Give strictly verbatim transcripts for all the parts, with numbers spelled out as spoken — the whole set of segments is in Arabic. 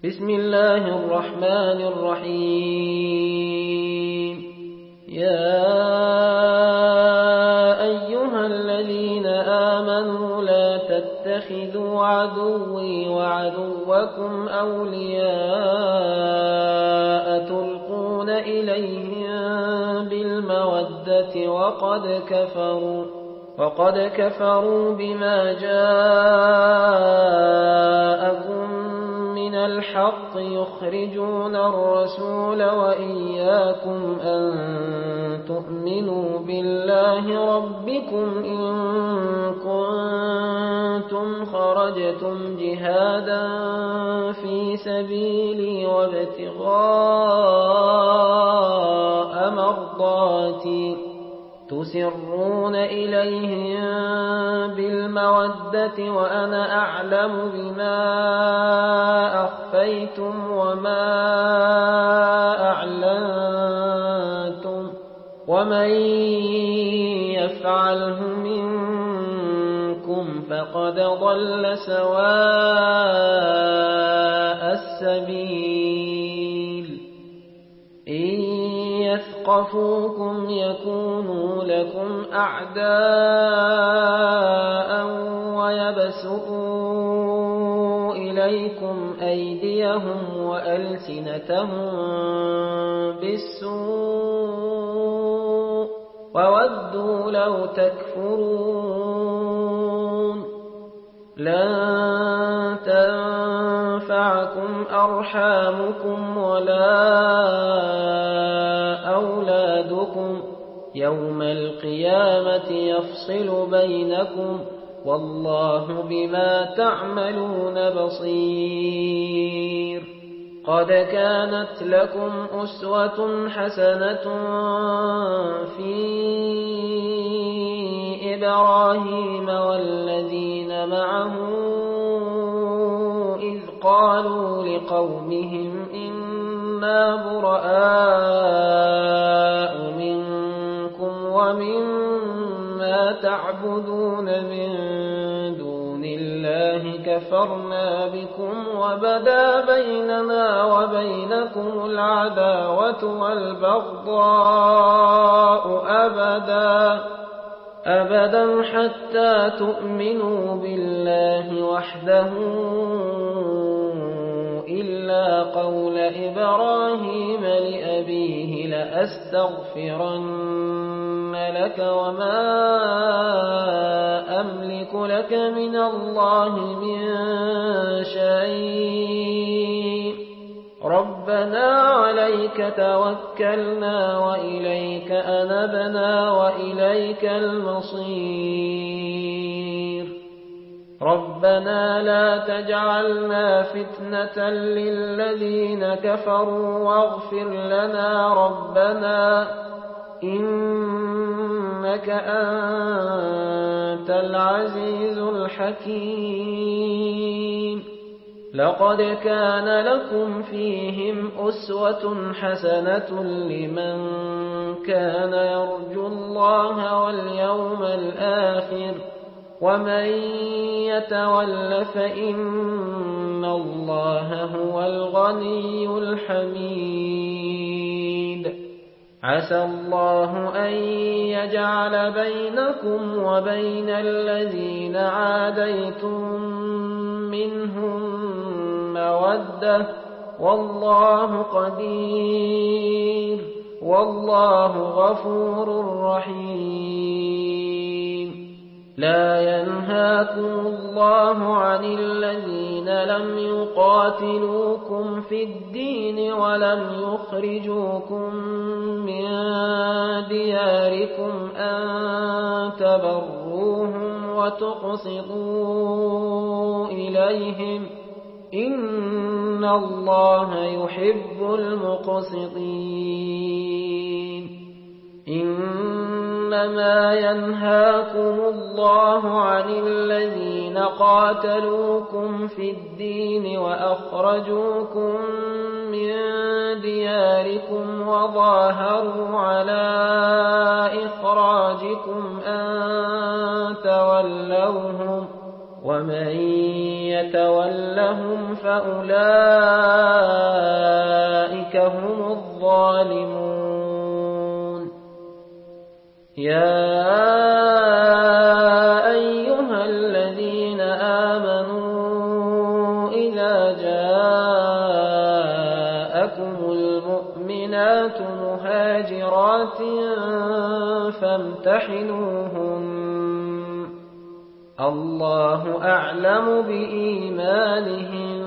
بسم الله الرحمن الرحيم. يا أيها الذين آمنوا لا تتخذوا عدوي وعدوكم أولياء تلقون إليهم بالمودة وقد كفروا وقد كفروا بما جاءكم من الحق يخرجون الرسول وإياكم أن تؤمنوا بالله ربكم إن كنتم خرجتم جهادا في سبيلي وابتغاء مرضاتي تسرون إليهم بالمودة وأنا أعلم بما أخفيتم وما أعلنتم ومن يفعله منكم فقد ضل سواء السبيل. إن يثقفوكم يكونوا لكم أعداء ويبسطوا إليكم أيديهم وألسنتهم بالسوء وودوا لو تكفرون. لن تنفعكم أرحامكم ولا أولادكم يوم القيامة يفصل بينكم والله بما تعملون بصير. قد كانت لكم أسوة حسنة في إبراهيم والذين معه إذ قالوا لقومهم إنا براء منكم ومما تعبدون من دون الله كفرنا بكم وبدا بيننا وبينكم العداوة والبغضاء أبدا أبدا حتى تؤمنوا بالله وحده إلا قول إبراهيم لأبيه لأستغفرن لك وما أملك لك من الله من شيء ربنا عليك توكلنا وإليك أنبنا وإليك المصير. ربنا لا تجعلنا فتنة للذين كفروا واغفر لنا ربنا إنك أنت العزيز الحكيم. لقد كان لكم فيهم أسوة حسنة لمن كان يرجو الله واليوم الآخر ومن يتول فإن الله هو الغني الحميد. عسى الله أن يجعل بينكم وبين الذين عاديتم منهم مودة والله قدير والله غفور رحيم. لا ينهاكم الله عن الذين لم يقاتلوكم في الدين ولم يخرجوكم من دياركم أن تبروهم وتقسطوا إليهم إن الله يحب المقسطين. إنما ينهاكم الله عن الذين قاتلوكم في الدين وأخرجوكم من دياركم وظاهروا على إخراجكم أن تولوهم ومن يتولهم فأولئك هم الظالمون. يا أيها الذين آمنوا إذا جاءكم المؤمنات مهاجرات فامتحنوهن الله أعلم بإيمانهن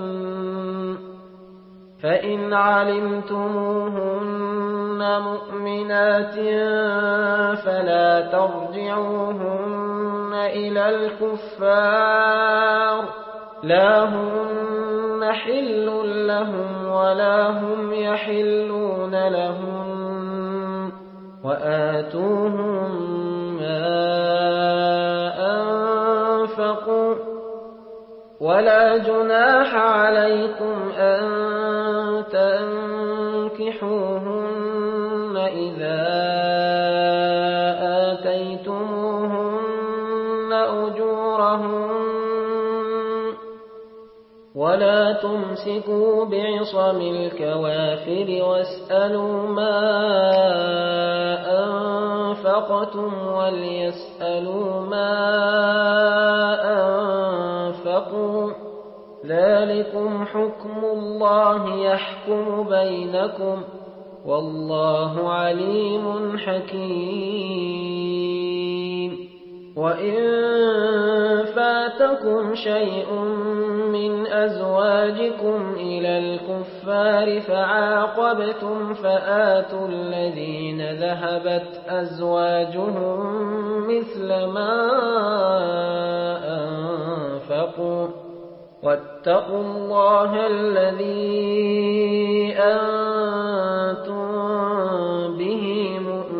فإن علمتموهن مؤمنات فلا ترجعوهن إلى الكفار لا هن حل لهم ولا هم يحلون لهم وآتوهم ما أنفقوا ولا جناح عليكم أن تنكحوهن إذا آتيتموهن أجورهن ولا تمسكوا بعصم الكوافر واسألوا ما أنفقتم وليسألوا ما أنفقوا ذلكم حكم الله يحكم بينكم والله عليم حكيم. وإن فاتكم شيء من أزواجكم إلى الكفار فعاقبتم فآتوا الذين ذهبت أزواجهم مثل ما أنفقوا واتقوا الله الذي أنتم به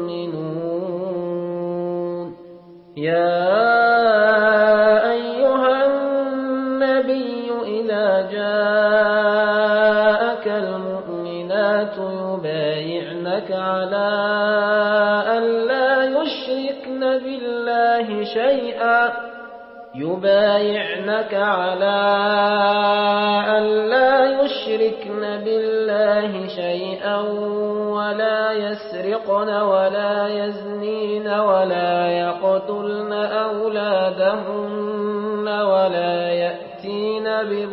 مؤمنون. يا أيها النبي إذا جاءك المؤمنات يبايعنك على أن لا يشركن بالله شيئا يبايعنك على أن لا يشركن بالله شيئا ولا يسرقن ولا يزنين ولا يقتلن أولادهن ولا يأتين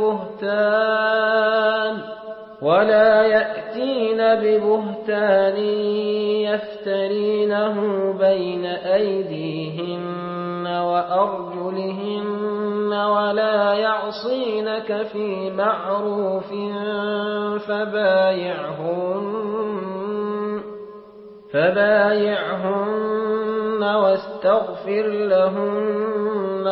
ببهتان ولا يأتين ببهتان يفترينه بين أيديهن وأرجلهن ولا يعصينك في معروف فبايعهن فبايعهن واستغفر لهن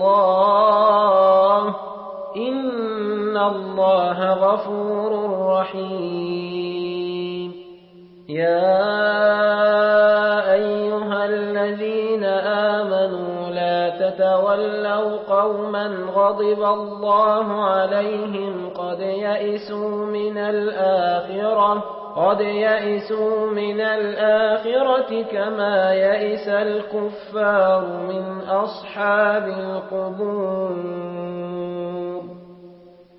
الله إن الله غفور رحيم. يا أيها الذين آمنوا لا تتولوا قوما غضب الله عليهم قد يئسوا من الآخرة قد يئسوا من الآخرة كما يئس الكفار من أصحاب القبور.